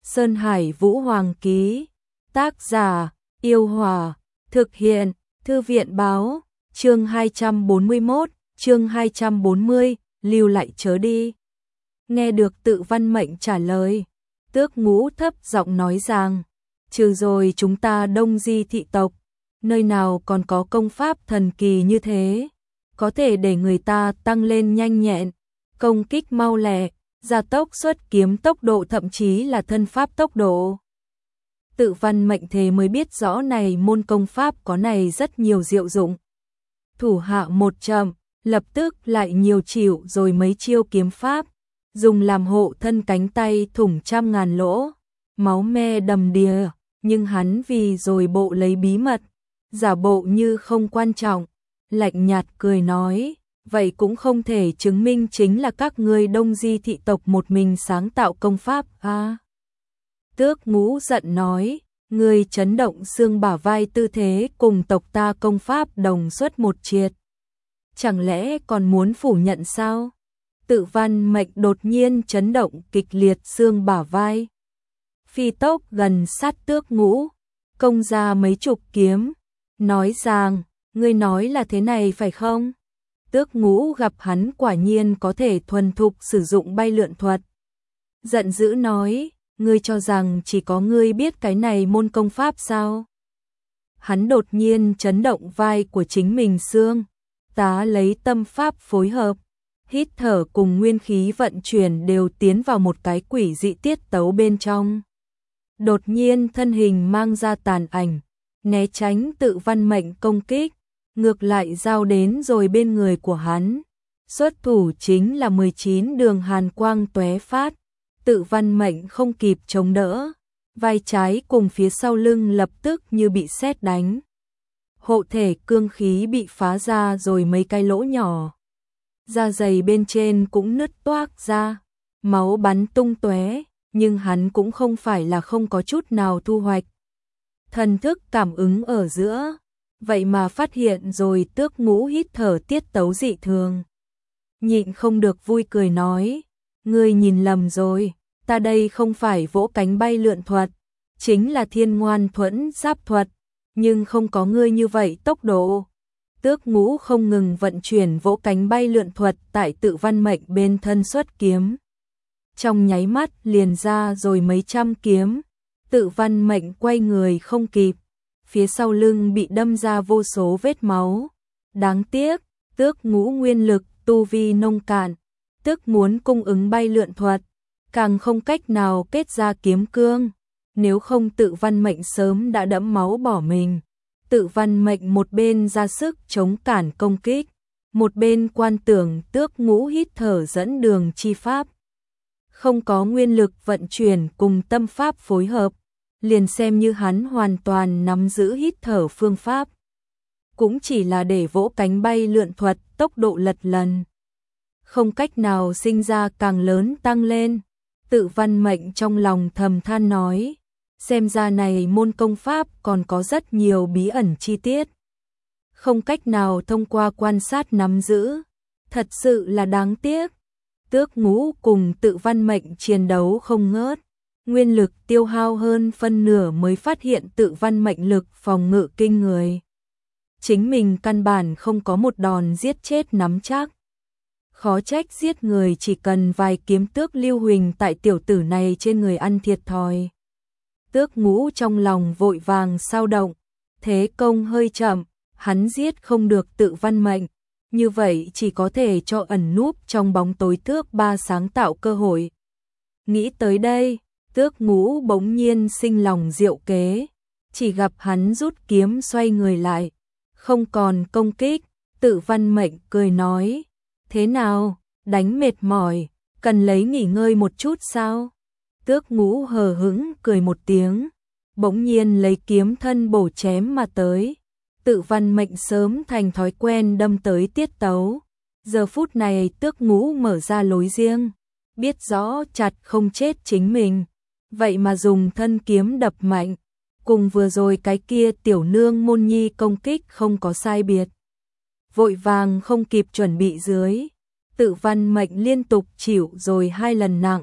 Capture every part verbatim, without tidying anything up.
Sơn Hải Vũ Hoàng ký. Tác giả, Yêu Hòa. Thực hiện, Thư viện báo. Chương hai trăm bốn mươi mốt, chương hai trăm bốn mươi, lưu lại chớ đi. Nghe được Tự Văn Mệnh trả lời, Tước Ngũ thấp giọng nói rằng, trừ rồi chúng ta Đông Di thị tộc, nơi nào còn có công pháp thần kỳ như thế, có thể để người ta tăng lên nhanh nhẹn, công kích mau lẹ, gia tốc xuất kiếm tốc độ, thậm chí là thân pháp tốc độ. Tự Văn Mệnh thế mới biết rõ này môn công pháp có này rất nhiều diệu dụng. Thủ hạ một chậm, lập tức lại nhiều chịu rồi mấy chiêu kiếm pháp, dùng làm hộ thân, cánh tay thủng trăm ngàn lỗ, máu me đầm đìa, nhưng hắn vì rồi bộ lấy bí mật, giả bộ như không quan trọng, lạnh nhạt cười nói, vậy cũng không thể chứng minh chính là các ngươi Đông Di thị tộc một mình sáng tạo công pháp à. Tước Ngũ giận nói, ngươi chấn động xương bả vai tư thế cùng tộc ta công pháp đồng xuất một triệt. Chẳng lẽ còn muốn phủ nhận sao? Tự Văn Mệnh đột nhiên chấn động kịch liệt xương bả vai. Phi tốc gần sát Tước Ngũ, công ra mấy chục kiếm, nói rằng, ngươi nói là thế này phải không? Tước Ngũ gặp hắn quả nhiên có thể thuần thục sử dụng bay lượn thuật. Giận dữ nói, ngươi cho rằng chỉ có ngươi biết cái này môn công pháp sao? Hắn đột nhiên chấn động vai của chính mình xương, tá lấy tâm pháp phối hợp, hít thở cùng nguyên khí vận chuyển đều tiến vào một cái quỷ dị tiết tấu bên trong. Đột nhiên thân hình mang ra tàn ảnh, né tránh Tự Văn Mệnh công kích, ngược lại giao đến rồi bên người của hắn. Xuất thủ chính là mười chín đường hàn quang tóe phát, Tự Văn Mệnh không kịp chống đỡ, vai trái cùng phía sau lưng lập tức như bị sét đánh. Hộ thể cương khí bị phá ra rồi mấy cái lỗ nhỏ. Da dày bên trên cũng nứt toác ra, máu bắn tung tóe, nhưng hắn cũng không phải là không có chút nào thu hoạch. Thần thức cảm ứng ở giữa, vậy mà phát hiện rồi Tước Ngũ hít thở tiết tấu dị thường. Nhịn không được vui cười nói, ngươi nhìn lầm rồi, ta đây không phải vỗ cánh bay lượn thuật, chính là thiên ngoan thuẫn giáp thuật, nhưng không có ngươi như vậy tốc độ. Tước Ngũ không ngừng vận chuyển vỗ cánh bay lượn thuật tại Tự Văn Mệnh bên thân xuất kiếm. Trong nháy mắt liền ra rồi mấy trăm kiếm, Tự Văn Mệnh quay người không kịp, phía sau lưng bị đâm ra vô số vết máu. Đáng tiếc, Tước Ngũ nguyên lực tu vi nông cạn, tức muốn cung ứng bay lượn thuật, càng không cách nào kết ra kiếm cương, nếu không Tự Văn Mệnh sớm đã đẫm máu bỏ mình. Tự Văn Mệnh một bên ra sức chống cản công kích, một bên quan tưởng Tước Ngũ hít thở dẫn đường chi pháp. Không có nguyên lực vận chuyển cùng tâm pháp phối hợp, liền xem như hắn hoàn toàn nắm giữ hít thở phương pháp, cũng chỉ là để vỗ cánh bay lượn thuật tốc độ lật lần, không cách nào sinh ra càng lớn tăng lên. Tự Văn Mệnh trong lòng thầm than nói, xem ra này môn công pháp còn có rất nhiều bí ẩn chi tiết, không cách nào thông qua quan sát nắm giữ, thật sự là đáng tiếc. Tước Ngũ cùng Tự Văn Mệnh chiến đấu không ngớt, nguyên lực tiêu hao hơn phân nửa mới phát hiện Tự Văn Mệnh lực phòng ngự kinh người. Chính mình căn bản không có một đòn giết chết nắm chắc. Khó trách giết người chỉ cần vài kiếm Tước Lưu Huỳnh tại tiểu tử này trên người ăn thiệt thòi. Tước Ngũ trong lòng vội vàng sao động, thế công hơi chậm, hắn giết không được Tự Văn Mệnh, như vậy chỉ có thể cho ẩn núp trong bóng tối Tước Ba sáng tạo cơ hội. Nghĩ tới đây, Tước Ngũ bỗng nhiên sinh lòng diệu kế, chỉ gặp hắn rút kiếm xoay người lại, không còn công kích. Tự Văn Mệnh cười nói, thế nào, đánh mệt mỏi, cần lấy nghỉ ngơi một chút sao? Tước Ngũ hờ hững cười một tiếng, bỗng nhiên lấy kiếm thân bổ chém mà tới. Tự Văn Mệnh sớm thành thói quen đâm tới tiết tấu, giờ phút này Tước Ngũ mở ra lối riêng, biết rõ chặt không chết chính mình, vậy mà dùng thân kiếm đập mạnh, cùng vừa rồi cái kia tiểu nương môn nhi công kích không có sai biệt. Vội vàng không kịp chuẩn bị dưới, Tự Văn Mệnh liên tục chịu rồi hai lần nặng,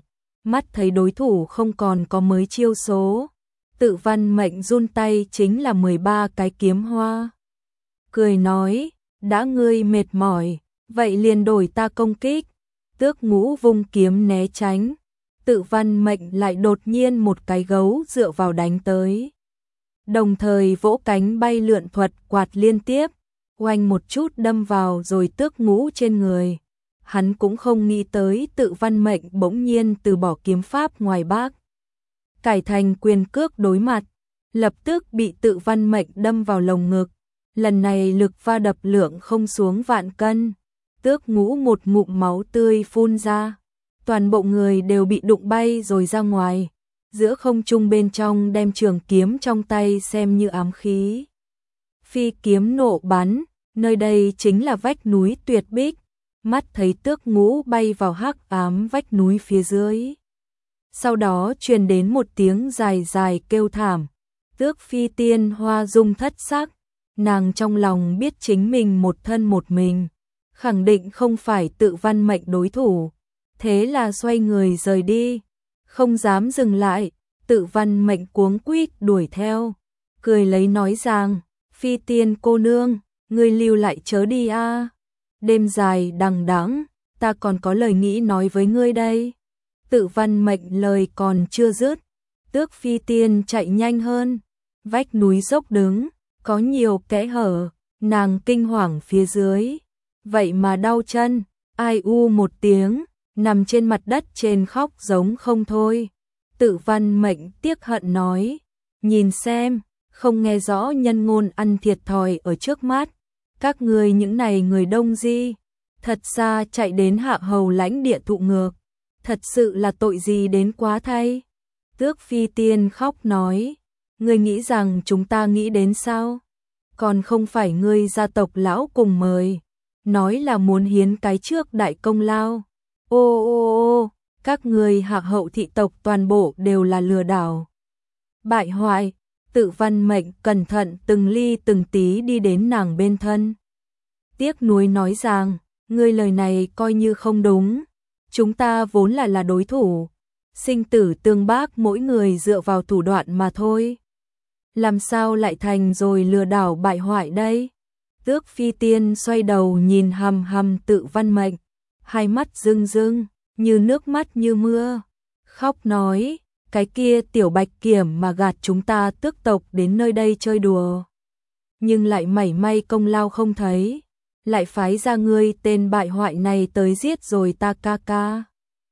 mắt thấy đối thủ không còn có mới chiêu số. Tự Văn Mệnh run tay chính là mười ba cái kiếm hoa. Cười nói, đã ngươi mệt mỏi, vậy liền đổi ta công kích. Tước Ngũ vung kiếm né tránh. Tự Văn Mệnh lại đột nhiên một cái gấu dựa vào đánh tới. Đồng thời vỗ cánh bay lượn thuật quạt liên tiếp, oanh một chút đâm vào rồi Tước Ngũ trên người. Hắn cũng không nghĩ tới Tự Văn Mệnh bỗng nhiên từ bỏ kiếm pháp ngoài Bắc, cải thành quyền cước đối mặt, lập tức bị Tự Văn Mệnh đâm vào lồng ngực. Lần này lực va đập lượng không xuống vạn cân. Tước Ngũ một ngụm máu tươi phun ra, toàn bộ người đều bị đụng bay rồi ra ngoài. Giữa không trung bên trong đem trường kiếm trong tay xem như ám khí. Phi kiếm nộ bắn, nơi đây chính là vách núi tuyệt bích. Mắt thấy Tước Ngũ bay vào hắc ám vách núi phía dưới. Sau đó truyền đến một tiếng dài dài kêu thảm. Tước Phi Tiên hoa dung thất sắc, nàng trong lòng biết chính mình một thân một mình, khẳng định không phải Tự Văn Mệnh đối thủ, thế là xoay người rời đi, không dám dừng lại. Tự Văn Mệnh cuống quýt đuổi theo, cười lấy nói rằng, Phi Tiên cô nương, ngươi lưu lại chớ đi a. Đêm dài đằng đẵng, ta còn có lời nghĩ nói với ngươi đây. Tự Văn Mệnh lời còn chưa dứt, Tước Phi Tiên chạy nhanh hơn. Vách núi dốc đứng, có nhiều kẽ hở, nàng kinh hoàng phía dưới, vậy mà đau chân, ai u một tiếng, nằm trên mặt đất trên khóc giống không thôi. Tự Văn Mệnh tiếc hận nói, nhìn xem, không nghe rõ nhân ngôn ăn thiệt thòi ở trước mắt. Các người những này người Đông Di, thật xa chạy đến hạ hầu lãnh địa thụ ngược, thật sự là tội gì đến quá thay. Tước Phi Tiên khóc nói, ngươi nghĩ rằng chúng ta nghĩ đến sao? Còn không phải ngươi gia tộc lão cùng mời, nói là muốn hiến cái trước đại công lao. Ô ô ô, các người hạ hậu thị tộc toàn bộ đều là lừa đảo, bại hoại. Tự Văn Mệnh cẩn thận từng ly từng tí đi đến nàng bên thân. Tiếc nuối nói rằng, ngươi lời này coi như không đúng, chúng ta vốn là là đối thủ, sinh tử tương bác mỗi người dựa vào thủ đoạn mà thôi. Làm sao lại thành rồi lừa đảo bại hoại đây? Tước Phi Tiên xoay đầu nhìn hằm hằm Tự Văn Mệnh, hai mắt rưng rưng, như nước mắt như mưa, khóc nói, cái kia tiểu bạch kiểm mà gạt chúng ta tước tộc đến nơi đây chơi đùa, nhưng lại mảy may công lao không thấy, lại phái ra ngươi tên bại hoại này tới giết rồi ta ca ca.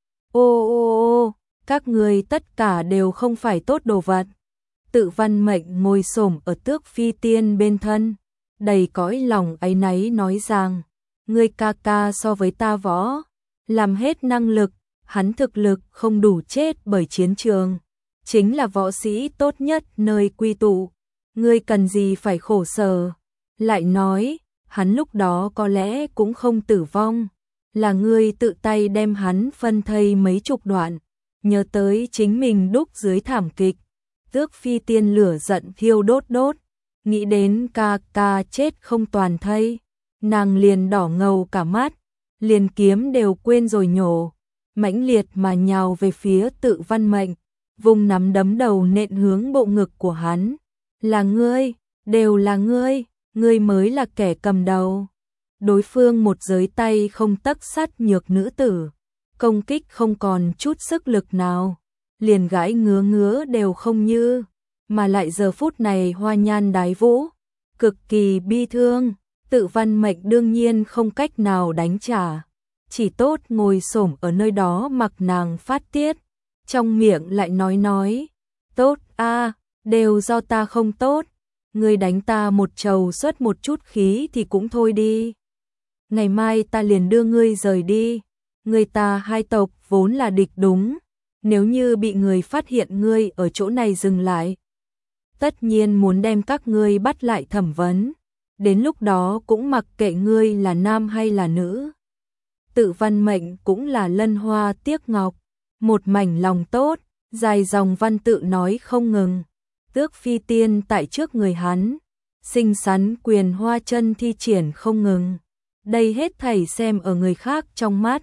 Ô ô ô, các ngươi tất cả đều không phải tốt đồ vật. Tự Văn Mệnh ngồi xổm ở Tước Phi Tiên bên thân, đầy cõi lòng áy náy nói rằng, ngươi ca ca so với ta võ, làm hết năng lực, hắn thực lực không đủ chết bởi chiến trường, chính là võ sĩ tốt nhất nơi quy tụ, ngươi cần gì phải khổ sở. Lại nói, hắn lúc đó có lẽ cũng không tử vong, là ngươi tự tay đem hắn phân thây mấy chục đoạn, nhớ tới chính mình đúc dưới thảm kịch. Tước Phi Tiên lửa giận thiêu đốt đốt, nghĩ đến ca ca chết không toàn thây, nàng liền đỏ ngầu cả mắt, liền kiếm đều quên rồi nhổ, mãnh liệt mà nhào về phía Tự Văn Mệnh, vùng nắm đấm đầu nện hướng bộ ngực của hắn. Là ngươi, đều là ngươi, ngươi mới là kẻ cầm đầu. Đối phương một giới tay không tấc sắt nhược nữ tử, công kích không còn chút sức lực nào, liền gãi ngứa ngứa đều không như, mà lại giờ phút này hoa nhan đái vũ, cực kỳ bi thương. Tự Văn Mệnh đương nhiên không cách nào đánh trả, chỉ tốt ngồi xổm ở nơi đó mặc nàng phát tiết, trong miệng lại nói nói, tốt a, đều do ta không tốt, ngươi đánh ta một trầu xuất một chút khí thì cũng thôi đi, ngày mai ta liền đưa ngươi rời đi, người ta hai tộc vốn là địch đúng, nếu như bị người phát hiện ngươi ở chỗ này dừng lại, tất nhiên muốn đem các ngươi bắt lại thẩm vấn, đến lúc đó cũng mặc kệ ngươi là nam hay là nữ. Tự Văn Mệnh cũng là lân hoa tiếc ngọc, một mảnh lòng tốt, dài dòng văn tự nói không ngừng. Tước Phi Tiên tại trước người hắn, xinh xắn quyền hoa chân thi triển không ngừng. Đây hết thảy xem ở người khác trong mắt,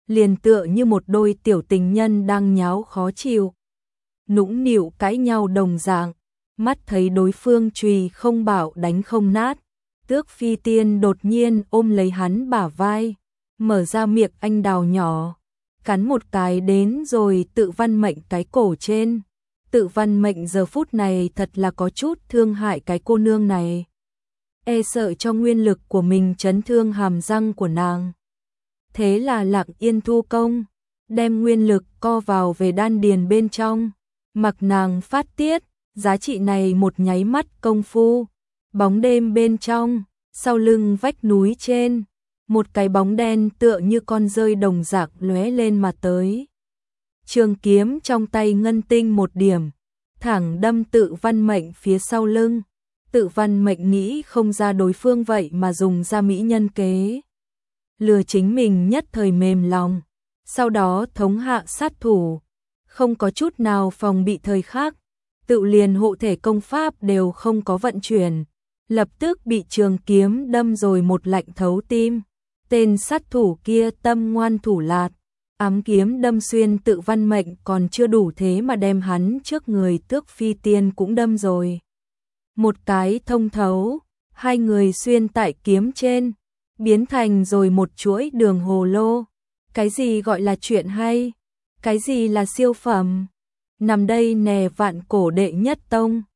liền tựa như một đôi tiểu tình nhân đang nháo khó chịu, nũng nịu cãi nhau đồng dạng, mắt thấy đối phương chùy không bảo đánh không nát, Tước Phi Tiên đột nhiên ôm lấy hắn bả vai, mở ra miệng anh đào nhỏ, cắn một cái đến rồi Tự Văn Mệnh cái cổ trên. Tự Văn Mệnh giờ phút này thật là có chút thương hại cái cô nương này, e sợ cho nguyên lực của mình chấn thương hàm răng của nàng. Thế là lặng yên thu công, đem nguyên lực co vào về đan điền bên trong, mặc nàng phát tiết, giá trị này một nháy mắt công phu, bóng đêm bên trong, sau lưng vách núi trên, một cái bóng đen tựa như con dơi đồng dạng lóe lên mà tới. Trường kiếm trong tay ngân tinh một điểm, thẳng đâm Tự Văn Mệnh phía sau lưng. Tự Văn Mệnh nghĩ không ra đối phương vậy mà dùng ra mỹ nhân kế, lừa chính mình nhất thời mềm lòng, sau đó thống hạ sát thủ, không có chút nào phòng bị thời khắc, tự liền hộ thể công pháp đều không có vận chuyển, lập tức bị trường kiếm đâm rồi một lạnh thấu tim. Tên sát thủ kia tâm ngoan thủ lạt, ám kiếm đâm xuyên Tự Văn Mệnh còn chưa đủ thế mà đem hắn trước người Tước Phi Tiên cũng đâm rồi một cái thông thấu, hai người xuyên tại kiếm trên, biến thành rồi một chuỗi đường hồ lô. Cái gì gọi là chuyện hay? Cái gì là siêu phẩm? Nằm đây nè vạn cổ đệ nhất tông.